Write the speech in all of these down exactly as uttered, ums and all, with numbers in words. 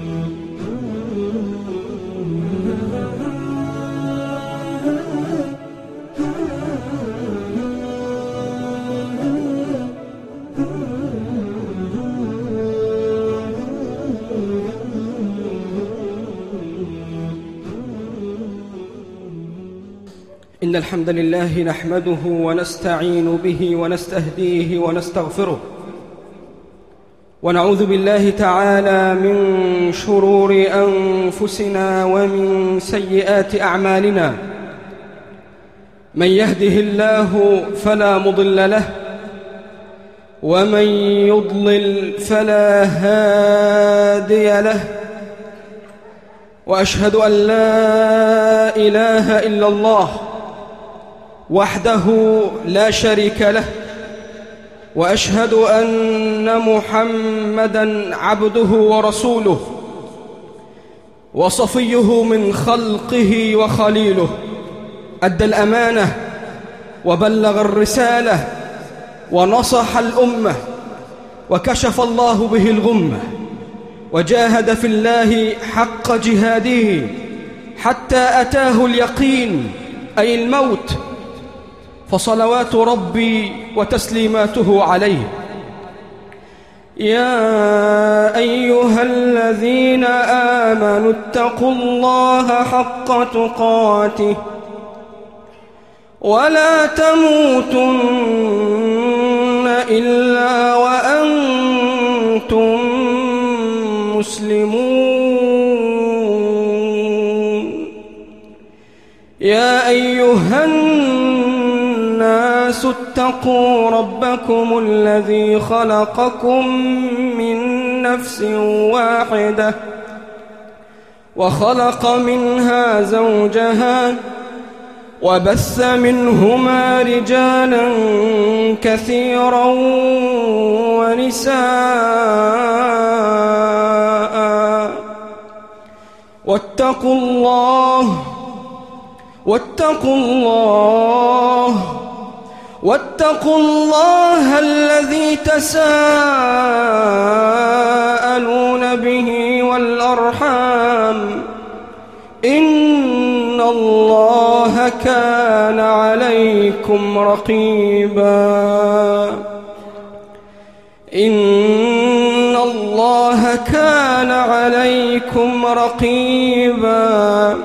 إن الحمد لله نحمده ونستعين به ونستهديه ونستغفره، ونعوذ بالله تعالى من شرور أنفسنا ومن سيئات أعمالنا. من يهده الله فلا مضل له، ومن يضلل فلا هادي له، وأشهد أن لا إله إلا الله وحده لا شريك له، وأشهد أن محمدًا عبده ورسوله وصفيه من خلقه وخليله. أدى الأمانة وبلغ الرسالة ونصح الأمة، وكشف الله به الغمة، وجاهد في الله حق جهاده حتى أتاه اليقين أي الموت، فصلوات ربي وتسليماته عليه. يا أيها الذين آمنوا اتقوا الله حق تقاته ولا تموتن إلا وأنتم مسلمون. يا أيها الناس اتقوا ربكم الذي خلقكم من نفس واحدة وخلق منها زوجها وبث منهما رجالا كثيرا ونساء، واتقوا الله واتقوا الله واتقوا الله الذي تساءلون به والأرحام، إن الله كان عليكم رقيبا. إن الله كان عليكم رقيبا.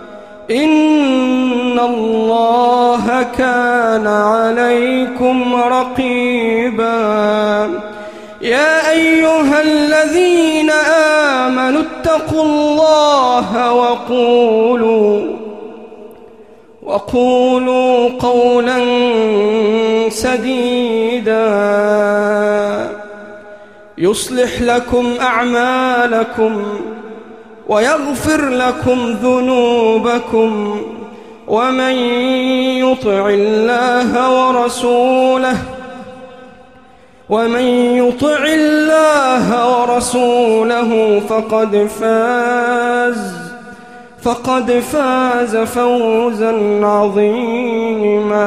إن الله كان عليكم رقيبا. يا أيها الذين آمنوا اتقوا الله وقولوا وقولوا قولا سديدا يصلح لكم أعمالكم ويغفر لكم ذنوبكم، ومن يطع الله ورسوله ومن يطع الله ورسوله فقد فاز فقد فاز فوزا عظيما.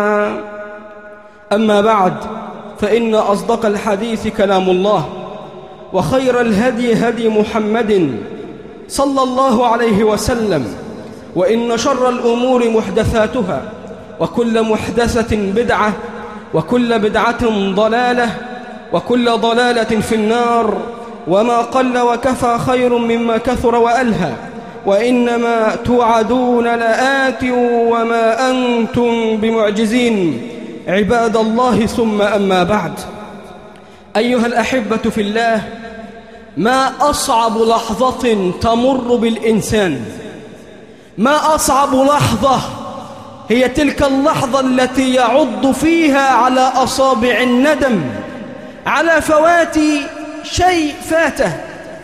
أما بعد، فإن أصدق الحديث كلام الله، وخير الهدي هدي محمد صلى الله عليه وسلم، وإن شر الأمور محدثاتها، وكل محدثة بدعة، وكل بدعة ضلالة، وكل ضلالة في النار. وما قل وكفى خير مما كثر وألهى، وإنما توعدون لآت وما أنتم بمعجزين. عباد الله، ثم أما بعد، أيها الأحبة في الله، ما أصعب لحظة تمر بالإنسان، ما أصعب لحظة هي تلك اللحظة التي يعض فيها على أصابع الندم على فوات شيء فاته.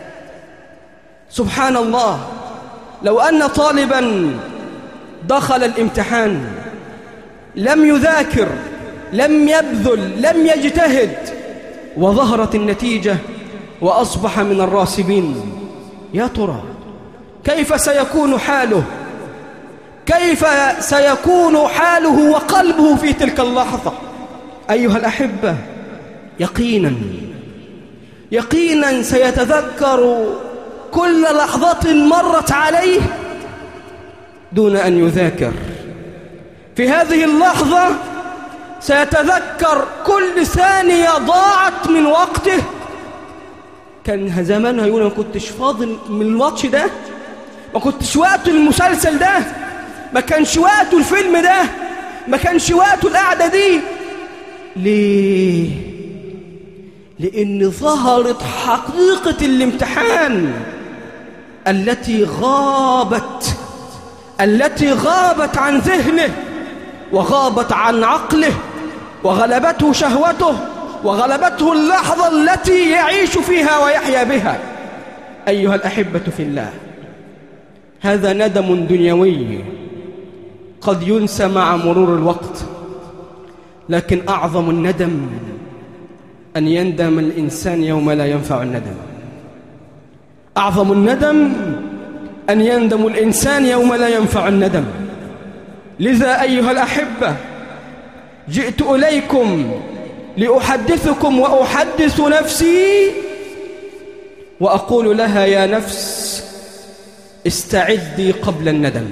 سبحان الله، لو أن طالبا دخل الامتحان لم يذاكر، لم يبذل، لم يجتهد، وظهرت النتيجة وأصبح من الراسبين، يا ترى كيف سيكون حاله؟ كيف سيكون حاله وقلبه في تلك اللحظة؟ أيها الأحبة، يقينا يقينا سيتذكر كل لحظة مرت عليه دون أن يذاكر. في هذه اللحظة سيتذكر كل ثانية ضاعت من وقته. كان زمانها يقول ما كنتش فاضل من الواتش ده، ما كنتش وقته المسلسل ده، ما كانش وقته الفيلم ده، ما كانش وقته القعدة دي. ليه؟ لأن ظهرت حقيقة الامتحان التي غابت التي غابت عن ذهنه وغابت عن عقله، وغلبته شهوته، وغلبته اللحظة التي يعيش فيها ويحيا بها. أيها الأحبة في الله، هذا ندم دنيوي قد ينسى مع مرور الوقت، لكن أعظم الندم أن يندم الإنسان يوم لا ينفع الندم. أعظم الندم أن يندم الإنسان يوم لا ينفع الندم. لذا أيها الأحبة، جئت إليكم لأحدثكم وأحدث نفسي وأقول لها يا نفس استعدي قبل الندم.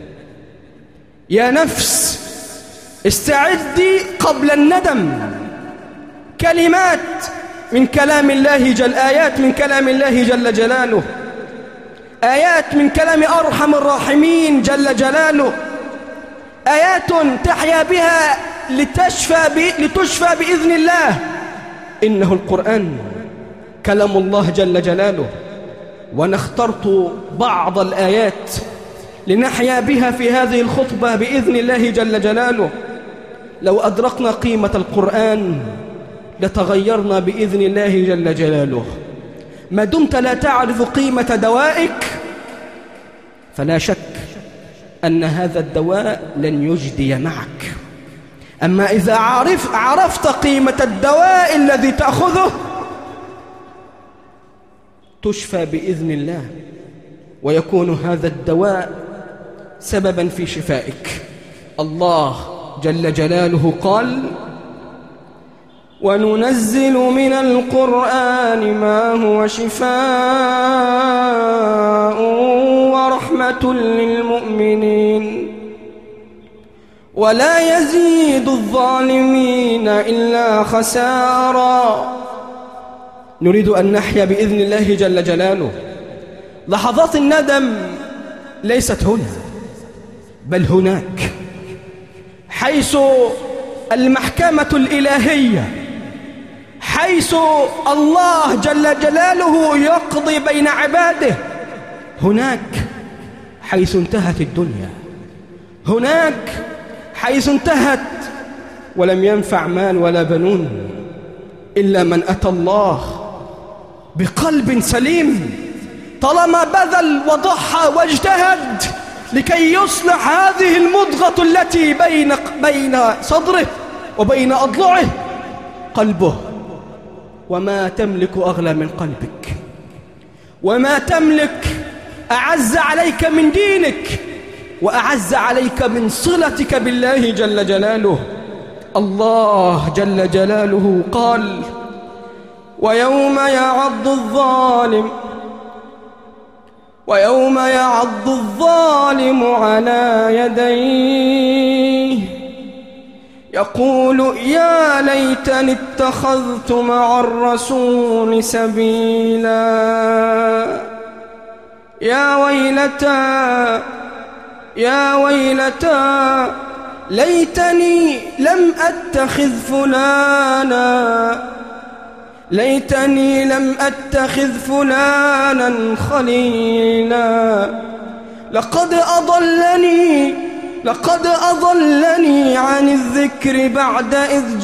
يا نفس استعدي قبل الندم. كلمات من كلام الله جل آيات من كلام الله جل جلاله، آيات من كلام أرحم الراحمين جل جلاله، آيات تحيا بها لتشفى, ب... لتشفى بإذن الله. إنه القرآن كلام الله جل جلاله، وأنا اخترت بعض الآيات لنحيا بها في هذه الخطبة بإذن الله جل جلاله. لو أدركنا قيمة القرآن لتغيرنا بإذن الله جل جلاله. ما دمت لا تعرف قيمة دوائك فلا شك أن هذا الدواء لن يجدي معك. أما إذا عرف عرفت قيمة الدواء الذي تأخذه تشفى بإذن الله، ويكون هذا الدواء سببا في شفائك. الله جل جلاله قال: وننزل من القرآن ما هو شفاء ورحمة للمؤمنين ولا يزيد الظالمين إلا خسارا. نريد أن نحيا بإذن الله جل جلاله. لحظات الندم ليست هنا بل هناك، حيث المحكمة الإلهية، حيث الله جل جلاله يقضي بين عباده. هناك حيث انتهت الدنيا، هناك حيث انتهت ولم ينفع مال ولا بنون إلا من أتى الله بقلب سليم، طالما بذل وضحى واجتهد لكي يصلح هذه المضغة التي بين بين صدره وبين أضلعه قلبه. وما تملك أغلى من قلبك، وما تملك أعز عليك من دينك، وأعز عليك من صلتك بالله جل جلاله. الله جل جلاله قال: ويوم يعض الظالم ويوم يعض الظالم على يديه يقول يا ليتني اتخذت مع الرسول سبيلا يا ويلتى يا ويلتى ليتني لم أتخذ فلانا ليتني لم أتخذ فلانا خليلا لقد أضلني لقد أضلني عن الذكر بعد إذ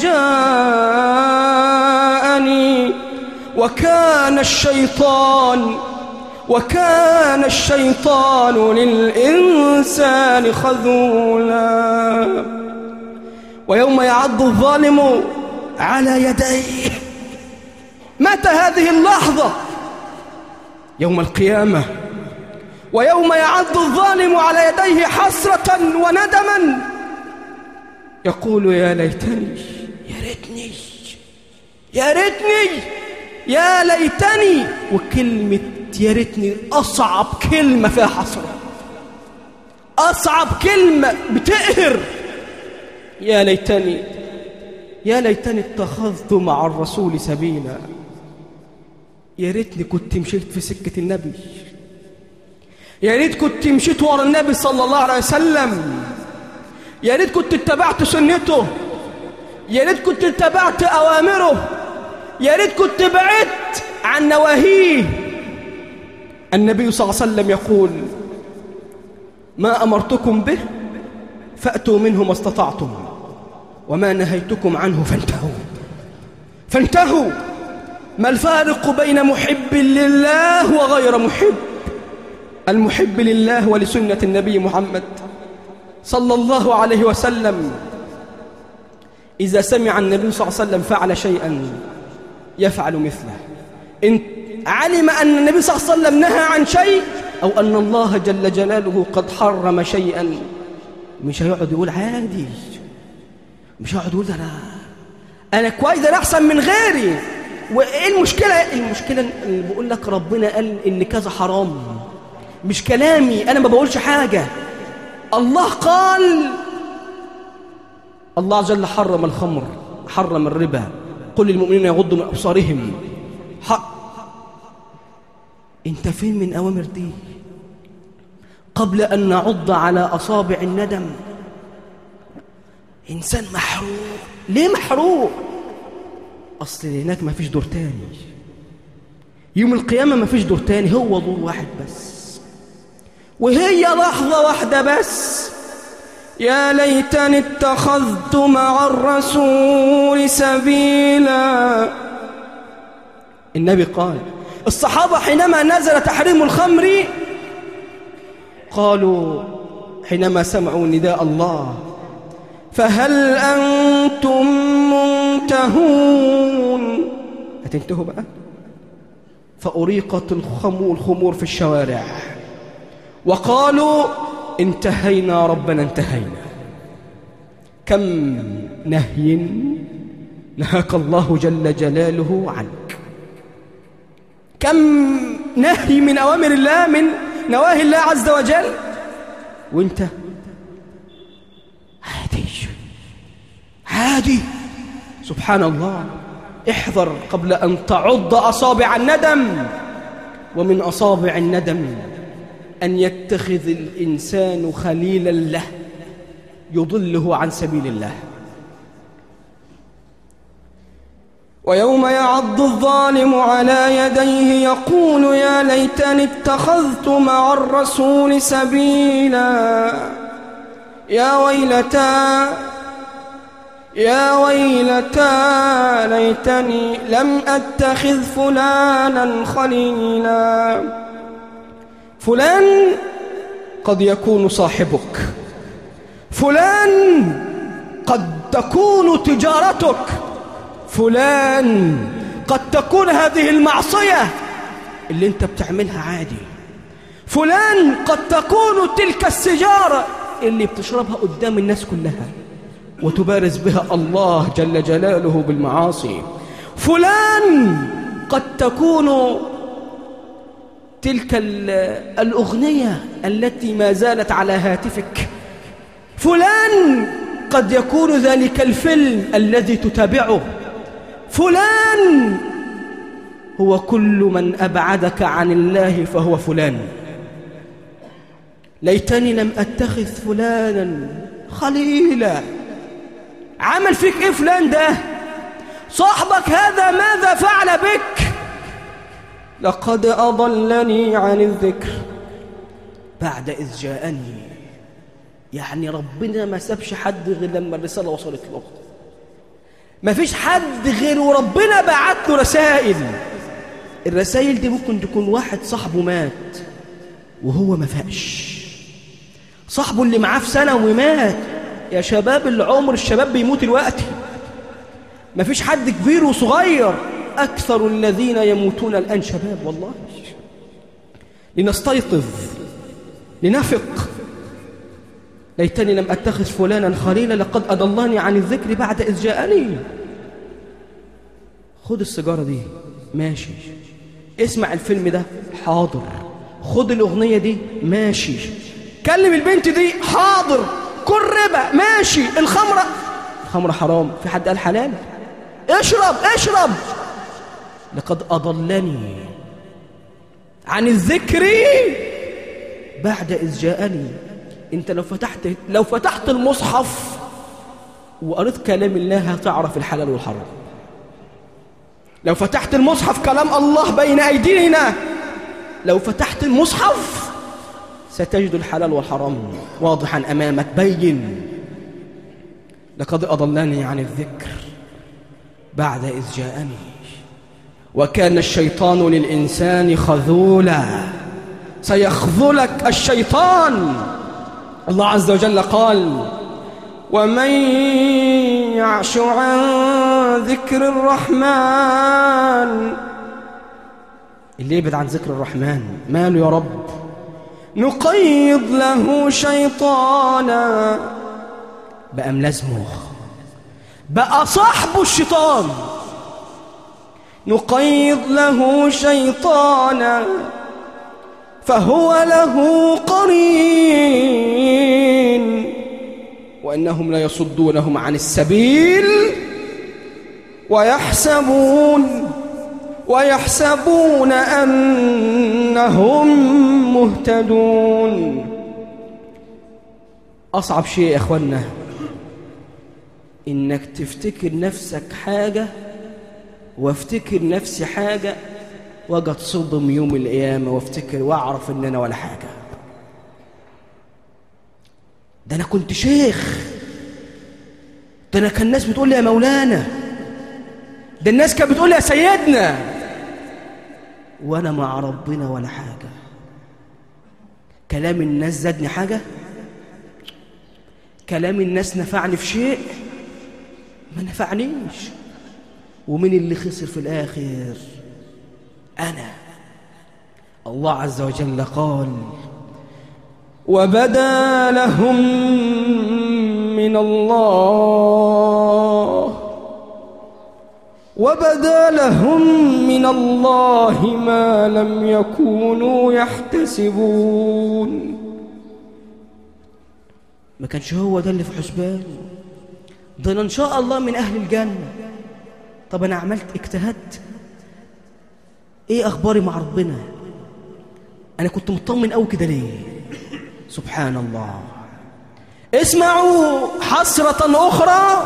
جاءني وكان الشيطان وكان الشيطان للإنسان خذولا. ويوم يعض الظالم على يديه. متى هذه اللحظة؟ يوم القيامة. ويوم يعض الظالم على يديه حسرة وندما يقول يا ليتني يا ريتني يا ريتني يا ليتني. وكلمة قلت يا ريتني أصعب كلمة فيها حسرة، أصعب كلمة بتقهر، يا ليتني يا ليتني اتخذت مع الرسول سبيلا. يا ريتني كنت مشيت في سكة النبي، يا ريت كنت مشيت ورا النبي صلى الله عليه وسلم، يا ريت كنت اتبعت سنته، يا ريت كنت اتبعت أوامره، يا ريت كنت بعدت عن نواهيه. النبي صلى الله عليه وسلم يقول: ما أمرتكم به فأتوا منه ما استطعتم، وما نهيتكم عنه فانتهوا فانتهوا. ما الفارق بين محب لله وغير محب؟ المحب لله ولسنة النبي محمد صلى الله عليه وسلم إذا سمع النبي صلى الله عليه وسلم فعل شيئا يفعل مثله. إن علم أن النبي صلى الله عليه وسلم نهى عن شيء أو أن الله جل جلاله قد حرم شيئا، مش هيقعد يقول عادي، مش هيقعد يقول ده أنا أنا كويس، ده أنا أحسن من غيري. وإيه المشكلة؟ المشكلة اللي بقول لك ربنا قال إن كذا حرام، مش كلامي أنا، ما بقولش حاجة. الله قال، الله جل حرم الخمر، حرم الربا، قل للمؤمنين يغضوا من أبصارهم. حق. انت فين من أوامر دي؟ قبل أن نعض على أصابع الندم إنسان محروق. ليه محروق؟ أصل هناك ما فيش دور تاني، يوم القيامة ما فيش دور تاني، هو دور واحد بس، وهي لحظة واحدة بس. يا ليتني اتخذت مع الرسول سبيلا. النبي قال، الصحابة حينما نزل تحريم الخمر قالوا حينما سمعوا نداء الله: فهل أنتم منتهون؟ هتنتهوا بقى؟ فأريقت الخمور في الشوارع وقالوا: انتهينا ربنا انتهينا. كم نهي نهاك الله جل جلاله عنك، كم نهي من أوامر الله، من نواهي الله عز وجل، وانت عادي عادي. سبحان الله. احذر قبل أن تعض أصابع الندم. ومن أصابع الندم أن يتخذ الإنسان خليلا له يضله عن سبيل الله. ويوم يعض الظالم على يديه يقول يا ليتني اتخذت مع الرسول سبيلا. يا ويلتى يا ويلتى ليتني لم أتخذ فلانا خليلا. فلان قد يكون صاحبك، فلان قد تكون تجارتك، فلان قد تكون هذه المعصية اللي انت بتعملها عادي، فلان قد تكون تلك السجارة اللي بتشربها قدام الناس كلها وتبارز بها الله جل جلاله بالمعاصي، فلان قد تكون تلك الأغنية التي ما زالت على هاتفك، فلان قد يكون ذلك الفيلم الذي تتابعه، فلان هو كل من أبعدك عن الله فهو فلان. ليتني لم أتخذ فلانا خليلا. عمل فيك إيه فلان ده؟ صاحبك هذا ماذا فعل بك؟ لقد أضلني عن الذكر بعد إذ جاءني. يعني ربنا ما سابش حد غير لما الرسالة وصلت له، ما فيش حد غير وربنا بعت له رسائل. الرسائل دي ممكن تكون واحد صاحبه مات وهو ما فاقش، صاحبه اللي معاه في سنة ومات. يا شباب العمر، الشباب بيموت الوقت، ما فيش حد كبير وصغير، أكثر الذين يموتون الآن شباب. والله لنستيقظ، لنفق. ليتني لم أتخذ فلانا خليلا لقد أضلني عن الذكر بعد إذ جاءني. خد السيجارة دي ماشي، اسمع الفيلم ده، حاضر. خد الأغنية دي، ماشي. كلم البنت دي، حاضر. كل ربا، ماشي. الخمرة الخمرة حرام، في حد قال حلال؟ اشرب اشرب. لقد أضلني عن الذكر بعد إذ جاءني. انت لو فتحت لو فتحت المصحف وقريت كلام الله هتعرف الحلال والحرام. لو فتحت المصحف كلام الله بين أيدينا، لو فتحت المصحف ستجد الحلال والحرام واضحا أمامك بين. لقد أضلني عن الذكر بعد إذ جاءني وكان الشيطان للإنسان خذولا. سيخذلك الشيطان. الله عز وجل قال: ومن يعش عن ذكر الرحمن، اللي يبعد عن ذكر الرحمن ماله يا رب؟ نقيض له شيطانا، بقى ملازمه، بقى صاحبه الشيطان. نقيض له شيطانا فهو له قرين وإنهم لا يصدونهم عن السبيل ويحسبون ويحسبون أنهم مهتدون. أصعب شيء يا أخوانا إنك تفتكر نفسك حاجة وافتكر نفسي حاجة واجي اتصدم يوم القيامة وافتكر واعرف ان انا ولا حاجة. ده انا كنت شيخ، ده انا كان الناس بتقول لي يا مولانا، ده الناس كانت بتقول لي يا سيدنا، وانا مع ربنا ولا حاجة. كلام الناس زادني حاجة؟ كلام الناس نفعني في شيء؟ ما نفعنيش. ومن اللي خسر في الآخر؟ أنا. الله عز وجل قال: وبدا لهم من الله وبدا لهم من الله ما لم يكونوا يحتسبون. ما كانش هو ده اللي في حسبانه، ده أنا إن شاء الله من أهل الجنة. طب أنا عملت اجتهدت، إيه أخباري مع ربنا؟ أنا كنت مطمن أوي كده ليه؟ سبحان الله. اسمعوا حسرة أخرى،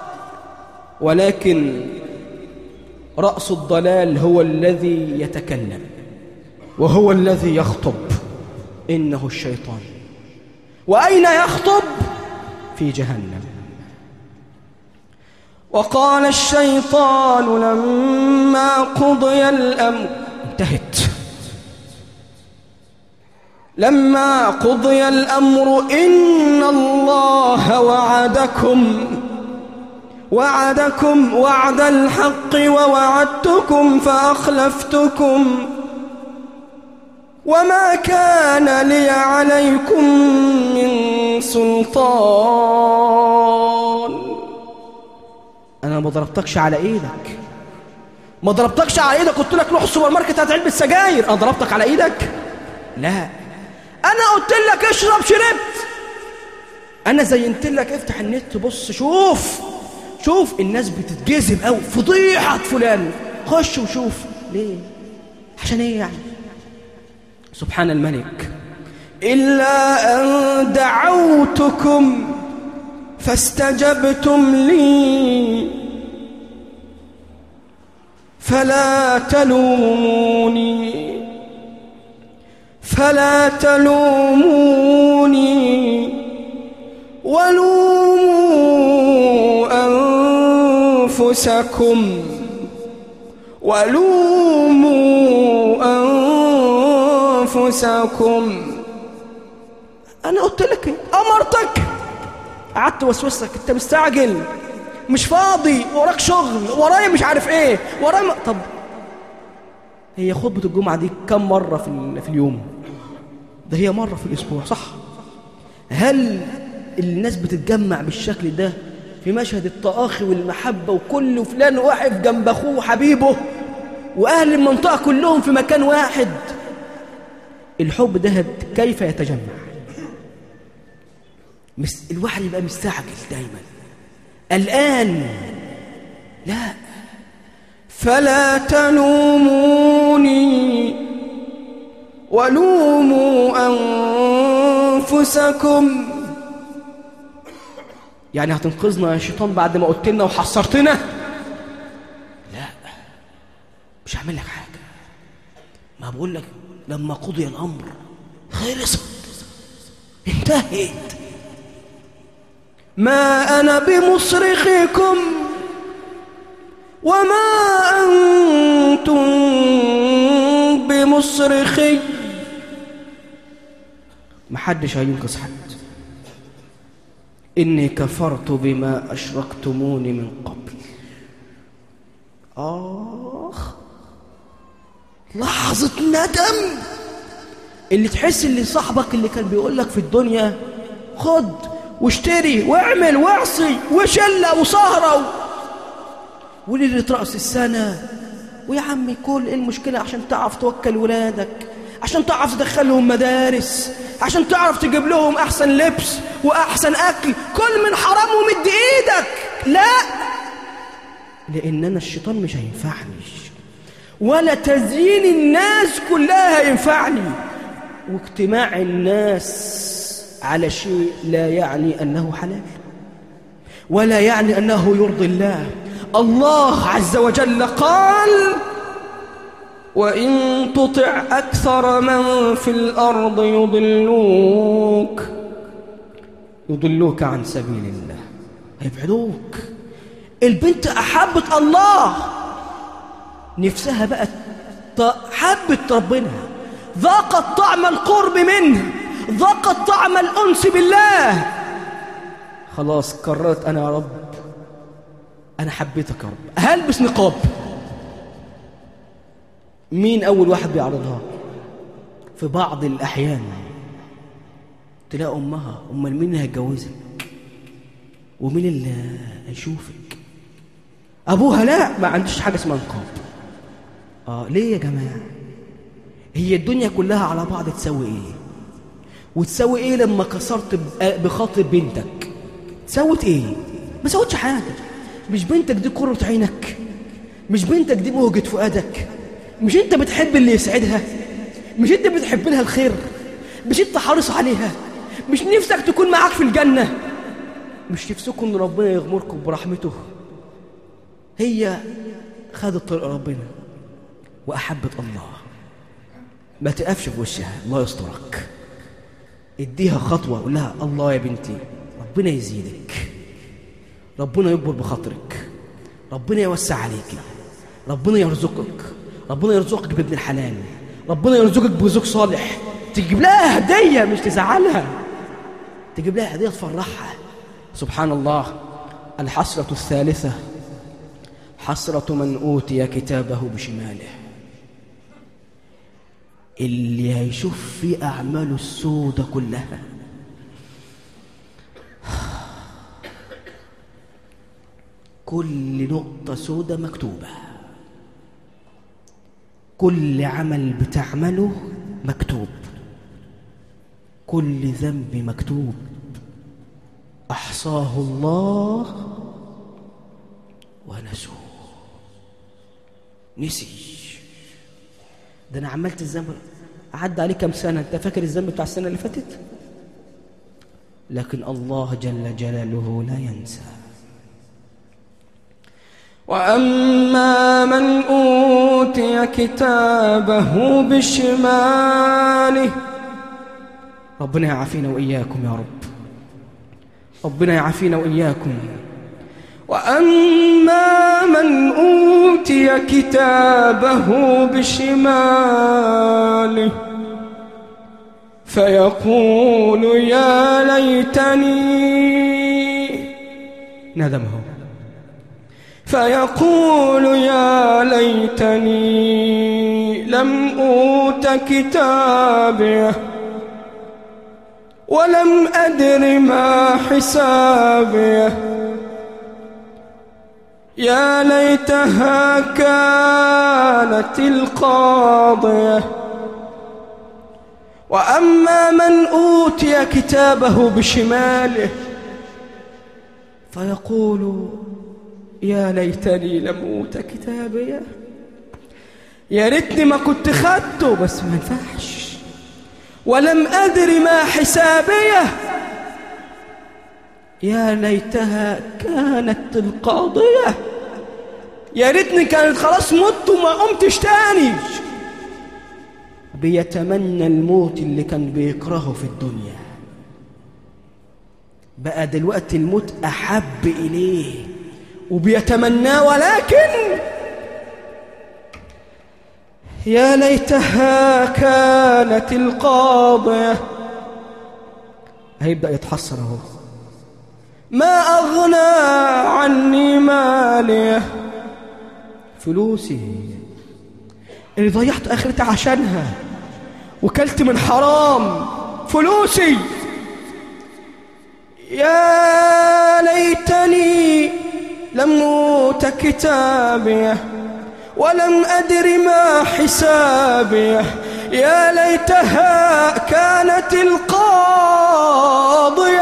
ولكن رأس الضلال هو الذي يتكلم وهو الذي يخطب، إنه الشيطان. وأين يخطب؟ في جهنم. وقال الشيطان لما قضي الأمر، انتهت. لما قضي الأمر إن الله وعدكم وعدكم وعد الحق ووعدتكم فأخلفتكم وما كان لي عليكم من سلطان. أنا ما ضربتكش على إيدك، ما ضربتكش على إيدك قلت لك روح السوبر ماركت هات علبة سجاير. أنا ضربتك على إيدك؟ لا، أنا قلت لك اشرب شربت. أنا زينت لك افتح النت بص شوف شوف الناس بتتجذب أو فضيحة فلان، خش وشوف. ليه؟ عشان إيه يعني؟ سبحان الملك. إلا أن دعوتكم فاستجبتم لي فلا تلوموني فلا تلوموني ولوموا أنفسكم ولوموا أنفسكم. أنا قلت لك أمرتك، قعدت وسوسك، أنت مستعجل مش فاضي، وراك شغل، ورايا مش عارف إيه، ورايا م... طب هي خطبة الجمعة دي كم مرة في, في اليوم؟ ده هي مرة في الأسبوع، صح؟ هل الناس بتتجمع بالشكل ده في مشهد التآخي والمحبة وكل فلان واقف جنب أخوه وحبيبه؟ وأهل المنطقة كلهم في مكان واحد. الحب ده كيف يتجمع؟ الواحد يبقى مستعجل دايما الآن. لا، فلا تلوموني ولوموا أنفسكم. يعني هتنقذنا يا شيطان بعد ما قلت لنا وحصرتنا؟ لا، مش هعمل لك حاجة. ما بقول لك لما قضي الأمر خلصت انتهت. ما أنا بمصرخكم وما أنتم بمصرخي. محدش هينقذ حد. إني كفرت بما أشركتموني من قبل. آخ، لحظة ندم اللي تحس اللي صاحبك اللي كان بيقولك في الدنيا خد واشتري واعمل واعصي وشلة وسهرة وليلة رأس السنة، ويا عمي كل ايه المشكلة عشان تعرف توكل ولادك، عشان تعرف تدخلهم مدارس، عشان تعرف تجيب لهم أحسن لبس وأحسن أكل، كل من حرام ومد إيدك. لا، لأن أنا الشيطان مش هينفعني، ولا تزيين الناس كلها هينفعني، واجتماع الناس على شيء لا يعني أنه حلال ولا يعني أنه يرضي الله. الله عز وجل قال: وإن تطع أكثر من في الأرض يضلوك يضلوك عن سبيل الله، هيبعدوك. البنت أحبت الله، نفسها بقت حبت ربنا، ذاقت طعم القرب منه، ذاقت طعم الأنس بالله. خلاص قررت أنا يا رب، أنا حبيتك يا رب، هلبس نقاب. مين أول واحد بيعرضها؟ في بعض الأحيان تلاقي أمها. أمال مين اللي هيتجوزك ومين اللي هيشوفك؟ أبوها. لا، ما عنديش حاجة اسمها نقاب. آه ليه يا جماعة؟ هي الدنيا كلها على بعض تسوي إيه؟ وتسوي إيه لما كسرت بخاطر بنتك؟ سوت إيه؟ ما سوتش حاجة. مش بنتك دي قرة عينك؟ مش بنتك دي بهجة فؤادك؟ مش انت بتحب اللي يسعدها؟ مش انت بتحب لها الخير؟ مش انت حريص عليها؟ مش نفسك تكون معاك في الجنة؟ مش نفسكم ان ربنا يغمركم برحمته؟ هي خدت طريق ربنا وأحبت الله، ما تقفش في وشها، الله يسترك. اديها خطوة، قول لها: الله يا بنتي ربنا يزيدك، ربنا يكبر بخاطرك، ربنا يوسع عليك، ربنا يرزقك، ربنا يرزقك بابن الحلال، ربنا يرزقك بزوج صالح. تجيب لها هدية، مش تزعلها، تجيب لها هدية تفرحها. سبحان الله. الحسرة الثالثة حسرة من أوتي كتابه بشماله. اللي هيشوف في أعماله السودة كلها، كل نقطة سودة مكتوبة، كل عمل بتعمله مكتوب، كل ذنب مكتوب، أحصاه الله ونسوه. نسي. ده أنا عملت الذنب، عدى عليه كم سنة، أنت فاكر الذنب بتاع السنة اللي فاتت؟ لكن الله جل جلاله لا ينسى. وأما من أوتي كتابه بشماله، ربنا يعافينا وإياكم يا رب، ربنا يعافينا وإياكم. وأما من أوتي كتابه بشماله فيقول يا ليتني، ندمه، فيقول يا ليتني لم أوت كتابيه ولم أدر ما حسابيه، يا ليتها كانت القاضية وأما من أوتي كتابه بشماله فيقول يا ليتني لم أوت كتابيه، يا ريتني ما كنت خدته بس ما ينفعش، ولم أدر ما حسابيه، يا ليتها كانت القاضية، يا ريتني كانت خلاص مت وما قمتش تاني. بيتمنى الموت اللي كان بيكرهه في الدنيا، بقى دلوقتي الموت أحب إليه وبيتمناه، ولكن يا ليتها كانت القاضية. هيبدأ يتحسر اهو، ما أغنى عني ماليه، فلوسي اللي ضيعت آخرتي عشانها وكلت من حرام، فلوسي. يا ليتني لم أوت كتابيه ولم أدر ما حسابيه، يا ليتها كانت القاضية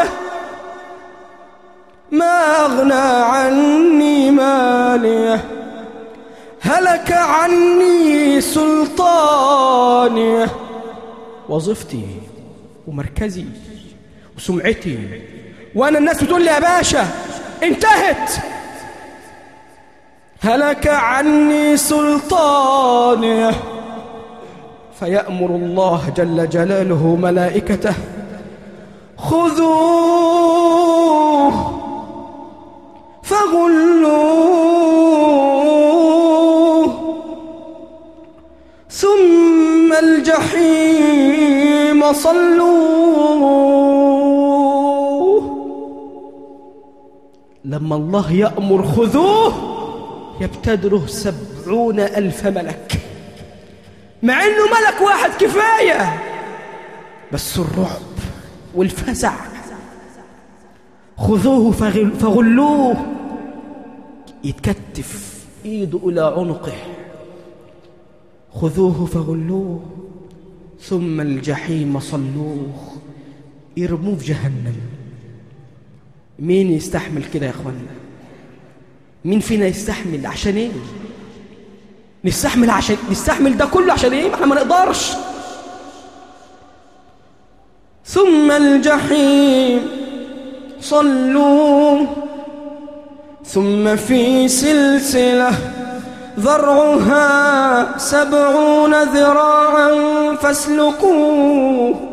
ما أغنى عني ماليه، هلك عني سلطانيه، وظيفتي ومركزي وسمعتي، وأنا الناس بتقول لي يا باشا انتهت، هلك عني سلطانيه. فيأمر الله جل جلاله ملائكته خذوه فغلوه ثم الجحيم صلوه. لما الله يأمر خذوه يبتدره سبعون ألف ملك، مع إنه ملك واحد كفاية، بس الرعب والفزع. خذوه فغلوه، يتكتف إيده إلى عنقه، خذوه فغلوه ثم الجحيم صلوه، يرموه في جهنم. مين يستحمل كده يا أخوانا؟ مين فينا يستحمل؟ عشان ايه نستحمل؟ عشان نستحمل ده كله عشان ايه؟ احنا ما نقدرش. ثم الجحيم صلوا ثم في سلسلة ذرعها سبعون ذراعا فاسلكوه.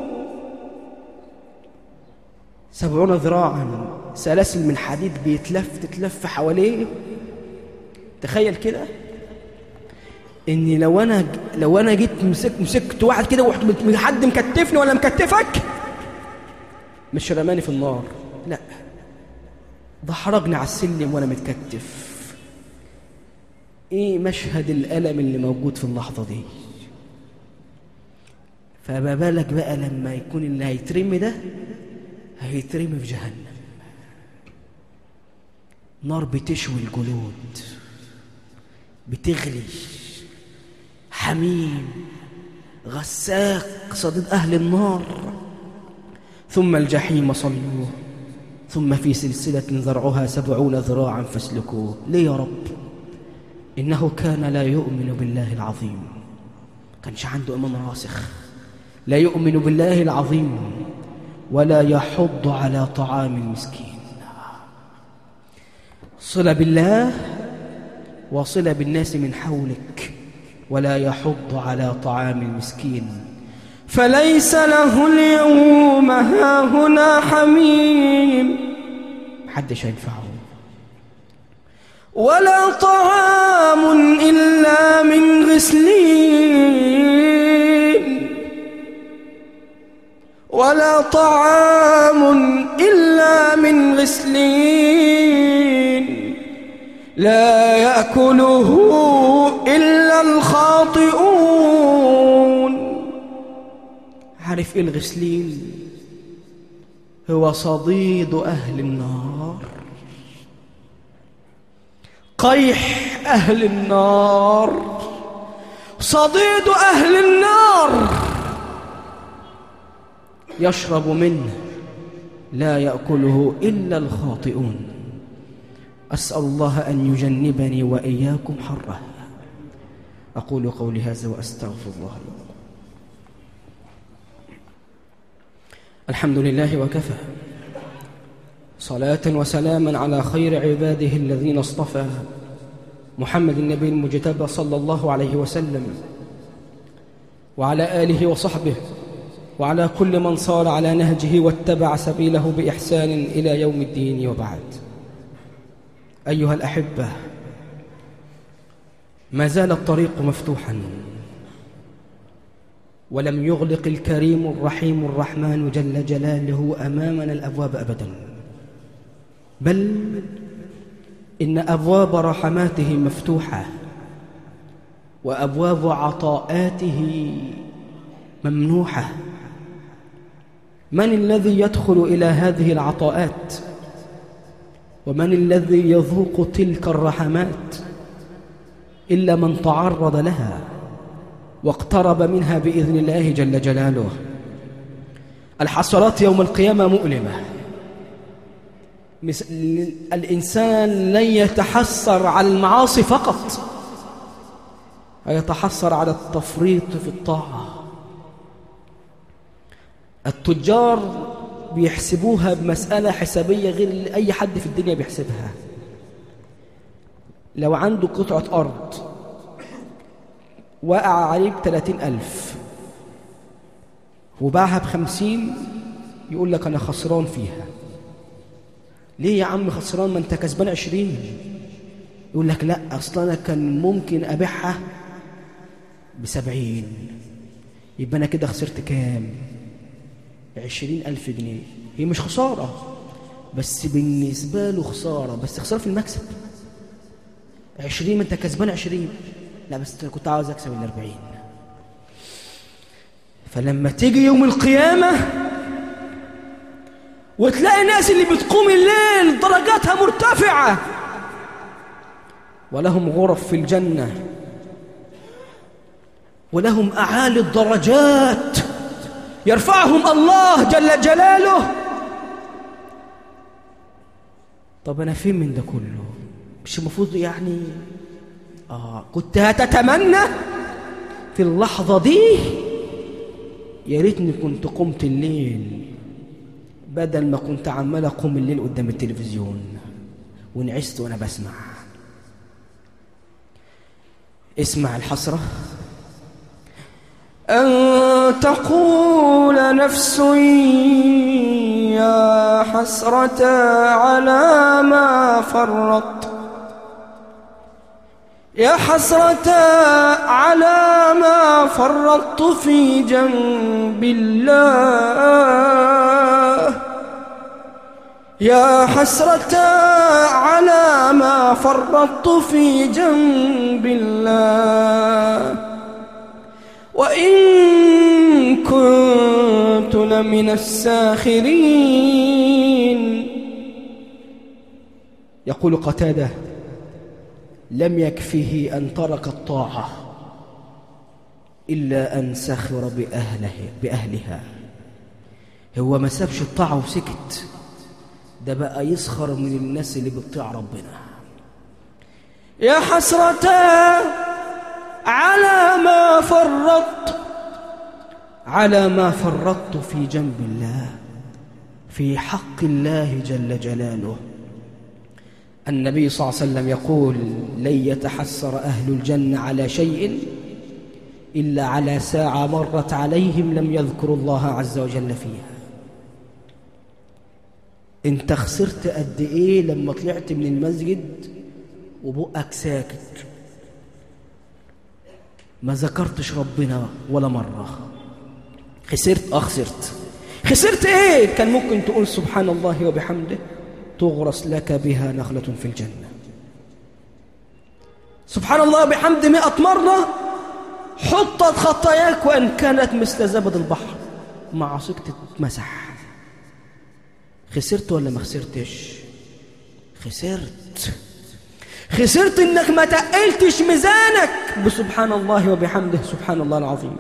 سبعون ذراعا، سلاسل من حديد بيتلف تتلف حواليه. تخيل كده اني لو انا لو انا جيت مسكت مسكت واحد كده ورحت حد مكتفني ولا مكتفك، مش رماني في النار، لا، ده حرجني على السلم وانا متكتف. ايه مشهد الالم اللي موجود في اللحظه دي؟ فما بالك بقى لما يكون اللي هيترمي ده هيترمي في جهنم، نار بتشوي الجلود، بتغلي، حميم غساق صديد أهل النار. ثم الجحيم صلوه ثم في سلسلة ذرعها سبعون ذراعا فاسلكوه. ليه يا رب؟ إنه كان لا يؤمن بالله العظيم، كانش عنده إيمان راسخ، لا يؤمن بالله العظيم ولا يحض على طعام المسكين. صلة بالله وصلة بالناس من حولك، ولا يحض على طعام المسكين. فليس له اليوم هاهنا حميم، محدش هينفعه، ولا طعام إلا من غسلين، ولا طعام إلا من غسلين لا يأكله إلا الخاطئون. عارف إيه الغسلين؟ هو صديد أهل النار. قيح أهل النار، صديد أهل النار، يشرب منه لا يأكله إلا الخاطئون. أسأل الله أن يجنبني وإياكم حره. أقول قولي هذا وأستغفر الله لكم. الحمد لله وكفى، صلاة وسلاما على خير عباده الذين اصطفى، محمد النبي المجتبى صلى الله عليه وسلم، وعلى آله وصحبه، وعلى كل من صار على نهجه واتبع سبيله بإحسان إلى يوم الدين. وبعد، أيها الأحبة، ما زال الطريق مفتوحا، ولم يغلق الكريم الرحيم الرحمن جل جلاله أمامنا الأبواب أبدا، بل إن أبواب رحماته مفتوحة، وأبواب عطاءاته ممنوحة. من الذي يدخل إلى هذه العطاءات؟ ومن الذي يذوق تلك الرحمات إلا من تعرض لها واقترب منها بإذن الله جل جلاله؟ الحسرات يوم القيامة مؤلمة. الإنسان لن يتحسر على المعاصي فقط، يتحسر على التفريط في الطاعة. التجار بيحسبوها بمسألة حسابية غير أي حد في الدنيا بيحسبها. لو عنده قطعة أرض وقع عليه بثلاثين ألف وباعها بخمسين، يقول لك أنا خسران فيها. ليه يا عم خسران؟ ما أنت كسبان عشرين. يقول لك لا، أصلا أنا كان ممكن أبيعها بسبعين، يبقى أنا كده خسرت كام؟ عشرين ألف جنيه. هي مش خسارة، بس بالنسبة له خسارة، بس خسارة في المكسب. عشرين، ما أنت كسبان عشرين، لا بس أنا كنت عاوز أكسب الأربعين. فلما تيجي يوم القيامة وتلاقي الناس اللي بتقوم الليل درجاتها مرتفعة، ولهم غرف في الجنة، ولهم أعالي الدرجات يرفعهم الله جل جلاله. طب أنا فين من ده كله؟ مش المفروض يعني آه كنت هتتمنى في اللحظة دي يا ريتني كنت قمت الليل، بدل ما كنت عمال أقوم الليل قدام التلفزيون ونعست وأنا بسمع. اسمع الحسرة. أن تقول نفس يا حسرة على ما فرطت، يا حسرة على ما فرطت في جنب الله، يا حسرة على ما فرطت في جنب الله، وإن كنت لمن الساخرين. يقول قتادة: لم يكفه أن ترك الطاعة إلا أن سخر بأهله بأهلها. هو ما سابش الطاعة وسكت، ده بقى يسخر من الناس اللي بتطيع ربنا. يا حسرة على ما فرطت على ما فرطت في جنب الله، في حق الله جل جلاله. النبي صلى الله عليه وسلم يقول: لن يتحسر أهل الجنة على شيء إلا على ساعة مرت عليهم لم يذكروا الله عز وجل فيها. انت خسرت قد ايه لما طلعت من المسجد وبقك ساكت، ما ذكرتش ربنا ولا مرة؟ خسرت. اه خسرت. خسرت ايه؟ كان ممكن تقول سبحان الله وبحمده تغرس لك بها نخلة في الجنة. سبحان الله وبحمده مئة مرة حطت خطاياك وإن كانت مثل زبد البحر، معاصيك تتمسح. خسرت ولا ما خسرتش؟ خسرت. خسرت إنك ما تقلتش ميزانك بسبحان الله وبحمده سبحان الله العظيم.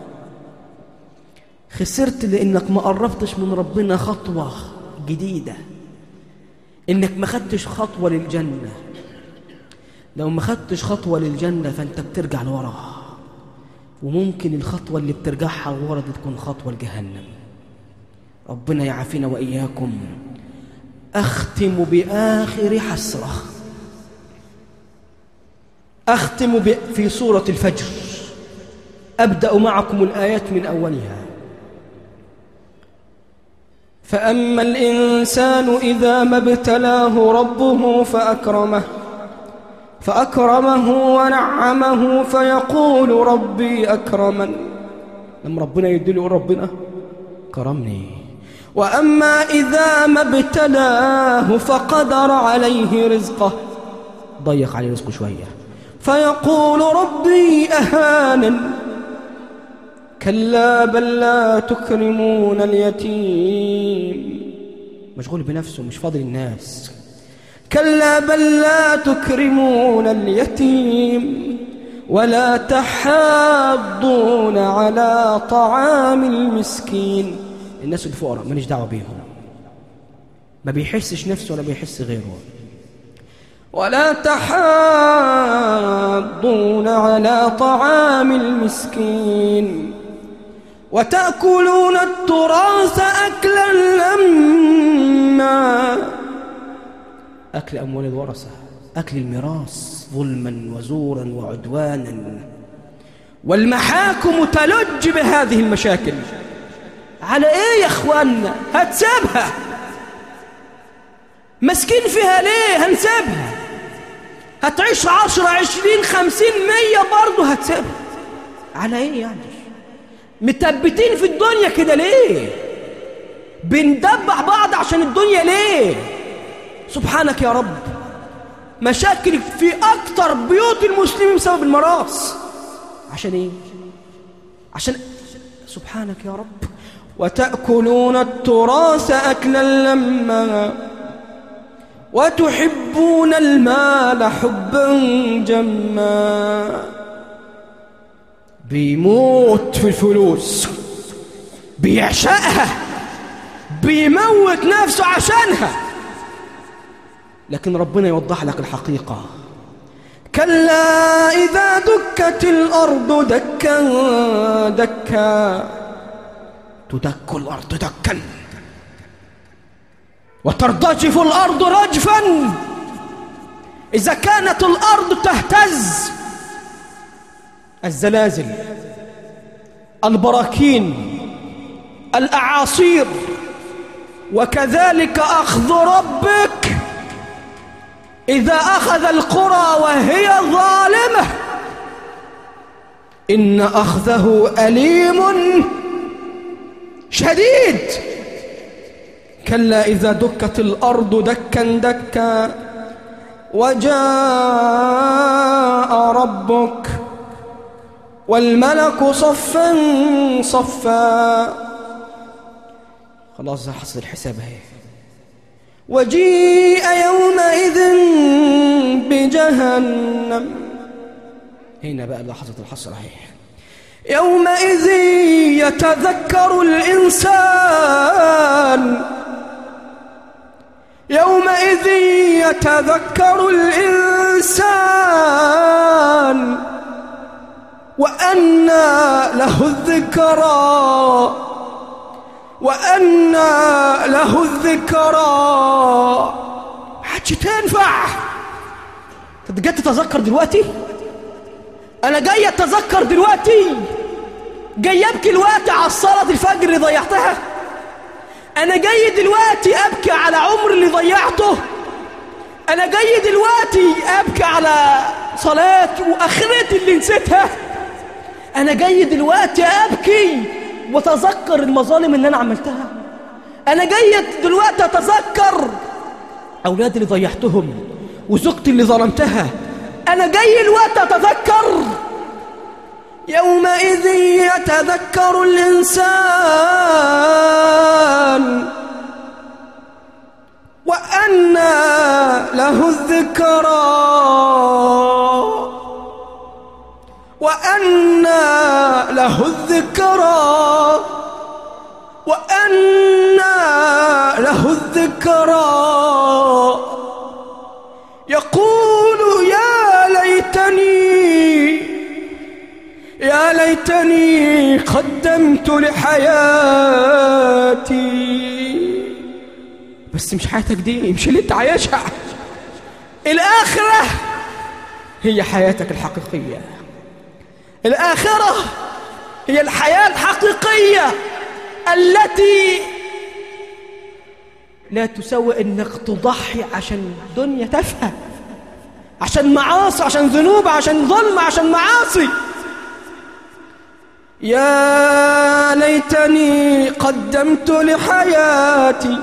خسرت لأنك ما قربتش من ربنا خطوة جديدة، إنك ما خدتش خطوة للجنة. لو ما خدتش خطوة للجنة فأنت بترجع لورا، وممكن الخطوة اللي بترجعها لورا دي تكون خطوة لجهنم. ربنا يعافينا وإياكم. أختم بآخر حسرة، أختم في سورة الفجر. أبدأ معكم الآيات من أولها. فأما الإنسان إذا ما ابتلاه ربه فأكرمه فأكرمه ونعمه فيقول ربي أكرمن. لما ربنا يدله يقول ربنا كرمني. وأما إذا ما ابتلاه فقدر عليه رزقه، ضيق عليه رزقه شوية، فيقول ربي أهانن. كلا بل لا تكرمون اليتيم، مشغول بنفسه مش فاضل الناس. كلا بل لا تكرمون اليتيم ولا تحاضون على طعام المسكين. الناس الفقراء ماليش دعوة بيهم، ما بيحسش نفسه ولا بيحس غيره. ولا تحاضون على طعام المسكين وتأكلون التراث أكلا لما. أكل أموال الورثة، أكل الميراث ظلما وزورا وعدوانا. والمحاكم تلج بهذه المشاكل. على إيه يا أخوانا؟ هتسيبها؟ مسكين فيها ليه؟ هنسيبها؟ هتعيش عشرة عشرين خمسين مية برضه هتسيبها. على إيه يعني؟ متبتين في الدنيا كده ليه؟ بندبح بعض عشان الدنيا ليه؟ سبحانك يا رب. مشاكل في أكتر بيوت المسلمين بسبب الميراث. عشان إيه؟ عشان سبحانك يا رب. وتأكلون التراث أكلا لما وتحبون المال حبا جما. بيموت في الفلوس، بيعشقها، بيموت نفسه عشانها. لكن ربنا يوضح لك الحقيقة. كلا إذا دكت الأرض دكا دكا، تدك الأرض دكا وترتجف الأرض رجفا. إذا كانت الأرض تهتز، الزلازل، البراكين، الأعاصير، وكذلك أخذ ربك إذا أخذ القرى وهي ظالمة، إن أخذه أليم شديد. كلا إذا دكت الأرض دكا دكا وجاء ربك والملك صفا صفا. خلاص حصل الحساب اهي. وجيء يومئذ بجهنم. هنا بقى لحظة الحصر اهي. يومئذ يتذكر الإنسان يومئذ يتذكر الإنسان وأنى له الذكرى وأنى له الذكرى. حدش تنفع. انت جاي تتذكر دلوقتي؟ أنا جاي أتذكر دلوقتي؟ جاي أبكي دلوقتي على صلاة الفجر اللي ضيعتها؟ أنا جاي دلوقتي أبكي على عمر اللي ضيعته؟ أنا جاي دلوقتي أبكي على صلاة وآخرتي اللي نسيتها؟ أنا جاي دلوقتي أبكي وأتذكر المظالم اللي أنا عملتها؟ أنا جاي دلوقتي أتذكر أولادي اللي ضيعتهم وزوجتي اللي ظلمتها؟ أنا جاي الوقت أتذكر. يومئذ يتذكر الإنسان وأنى له الذكرى له الذكرى وأنى له الذكرى يقول يا ليتني يا ليتني قدمت لحياتي. بس مش حياتك دي، مش اللي انت عايشها. الآخرة هي حياتك الحقيقية. الآخرة هي الحياة الحقيقية التي لا تسوى انك تضحي عشان دنيا تافهة، عشان معاصي، عشان ذنوب، عشان ظلم، عشان معاصي. يا ليتني قدمت لحياتي.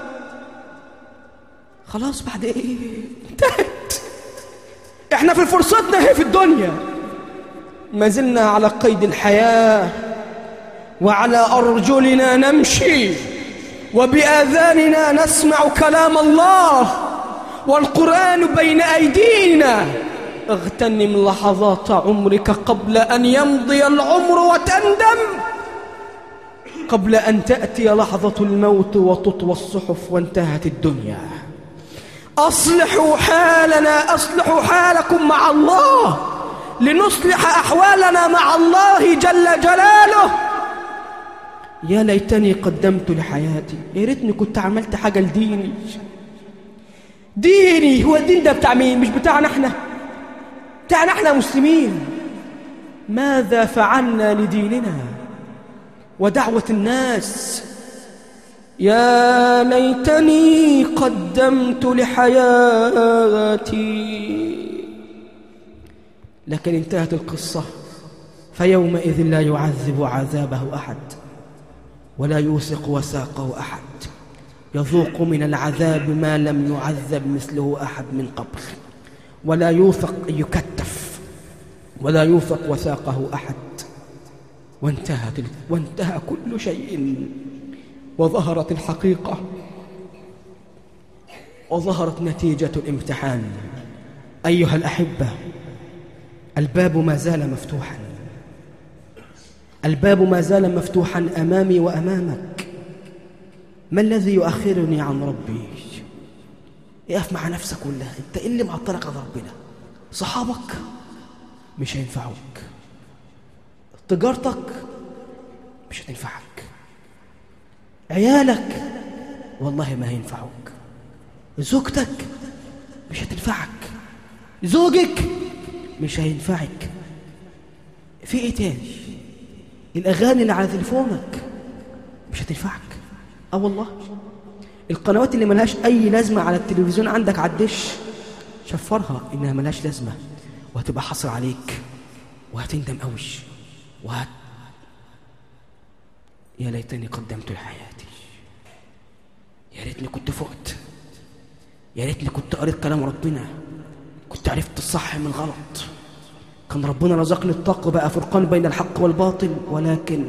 خلاص بعد ايه؟ انتهت. احنا في فرصتنا هي في الدنيا، ما زلنا على قيد الحياة وعلى أرجلنا نمشي وبآذاننا نسمع كلام الله والقرآن بين أيدينا. اغتنم لحظات عمرك قبل أن يمضي العمر وتندم، قبل أن تأتي لحظة الموت وتطوى الصحف وانتهت الدنيا. أصلحوا حالنا، أصلحوا حالكم مع الله لنصلح أحوالنا مع الله جل جلاله. يا ليتني قدمت لحياتي، يا ريتني كنت عملت حاجة لديني. ديني هو الدين ده بتاع مين؟ مش بتاعنا احنا، بتاعنا احنا مسلمين. ماذا فعلنا لديننا ودعوة الناس؟ يا ليتني قدمت لحياتي. لكن انتهت القصة، فيومئذ لا يعذب عذابه أحد ولا يوثق وثاقه أحد، يذوق من العذاب ما لم يعذب مثله أحد من قبل، ولا يوثق يكتف ولا يوثق وثاقه أحد. وانتهت وانتهى كل شيء، وظهرت الحقيقة، وظهرت نتيجة الامتحان. أيها الأحبة، الباب ما زال مفتوحا، الباب ما زال مفتوحا أمامي وأمامك. ما الذي يؤخرني عن ربي؟ اقف مع نفسك كلها. انت ايه اللي معطلك عن ربنا؟ صحابك مش هينفعوك، تجارتك مش هتنفعك، عيالك والله ما هينفعوك، زوجتك مش هتنفعك، زوجك مش هينفعك. في ايه تاني؟ الاغاني اللي على تليفونك مش هتنفعك. اه والله القنوات اللي ملهاش اي لازمه على التلفزيون عندك على الدش، شفرها انها ملهاش لازمه، وهتبقى حصر عليك وهتندم قوي وهت يا ليتني قدمت لحياتي. يا ريتني كنت فقت، يا ريتني كنت قريت كلام ربنا، كنت عرفت الصح من الغلط، كان ربنا رزقني التقوى بقى فرقان بين الحق والباطل. ولكن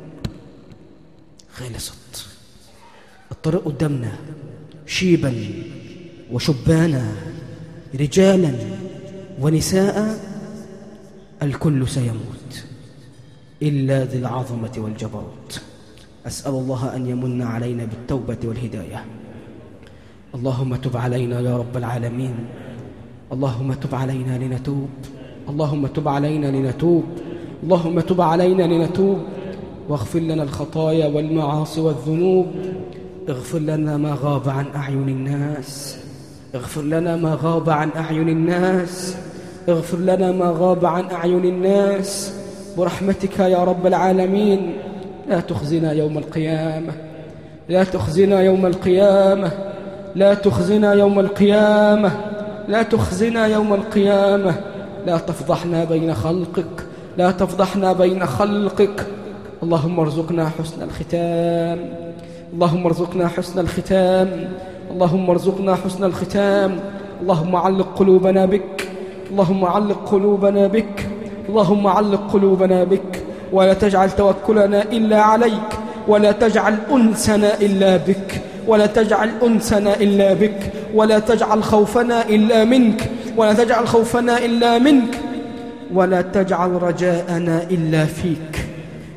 خلصت. الطريق قدامنا شيبا وشبانا، رجالا ونساء، الكل سيموت إلا ذي العظمة والجبروت. أسأل الله أن يمن علينا بالتوبة والهداية. اللهم تب علينا يا رب العالمين، اللهم تب علينا لنتوب، اللهم تب علينا لنتوب، اللهم تب علينا لنتوب، واغفر لنا الخطايا والمعاصي والذنوب. اغفر لنا ما غاب عن أعين الناس، اغفر لنا ما غاب عن أعين الناس، اغفر لنا ما غاب عن أعين الناس برحمتك يا رب العالمين. لا تخزنا يوم القيامة، لا تخزنا يوم القيامة، لا تخزنا يوم القيامة، لا تخزنا يوم القيامة. لا تفضحنا بين خلقك، لا تفضحنا بين خلقك. اللهم ارزقنا حسن الختام، اللهم ارزقنا حسن الختام، اللهم ارزقنا حسن الختام. اللهم علق قلوبنا بك، اللهم علق قلوبنا بك، اللهم علق قلوبنا بك، ولا تجعل توكلنا إلا عليك، ولا تجعل أنسنا إلا بك، ولا تجعل أنسنا إلا بك، ولا تجعل خوفنا إلا منك، ولا تجعل خوفنا إلا منك، ولا تجعل رجاءنا إلا فيك.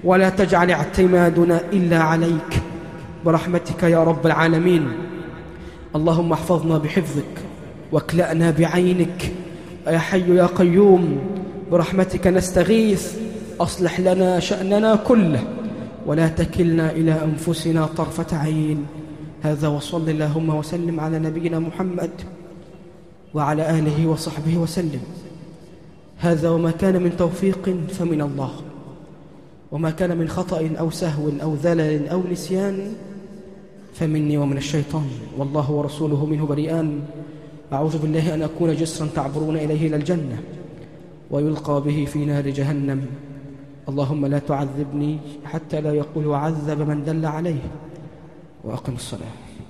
ولا تجعل اعتمادنا إلا عليك برحمتك يا رب العالمين. اللهم احفظنا بحفظك واكلأنا بعينك يا حي يا قيوم، برحمتك نستغيث. أصلح لنا شأننا كله ولا تكلنا إلى أنفسنا طرفة عين. هذا وصل اللهم وسلم على نبينا محمد وعلى آله وصحبه وسلم. هذا وما كان من توفيق فمن الله، وما كان من خطأ أو سهو أو ذلل أو نسيان فمني ومن الشيطان، والله ورسوله منه بريئان. أعوذ بالله أن أكون جسرا تعبرون إليه إلى الجنة ويلقى به في نار جهنم. اللهم لا تعذبني حتى لا يقول وعذب من دل عليه. وأقم الصلاة.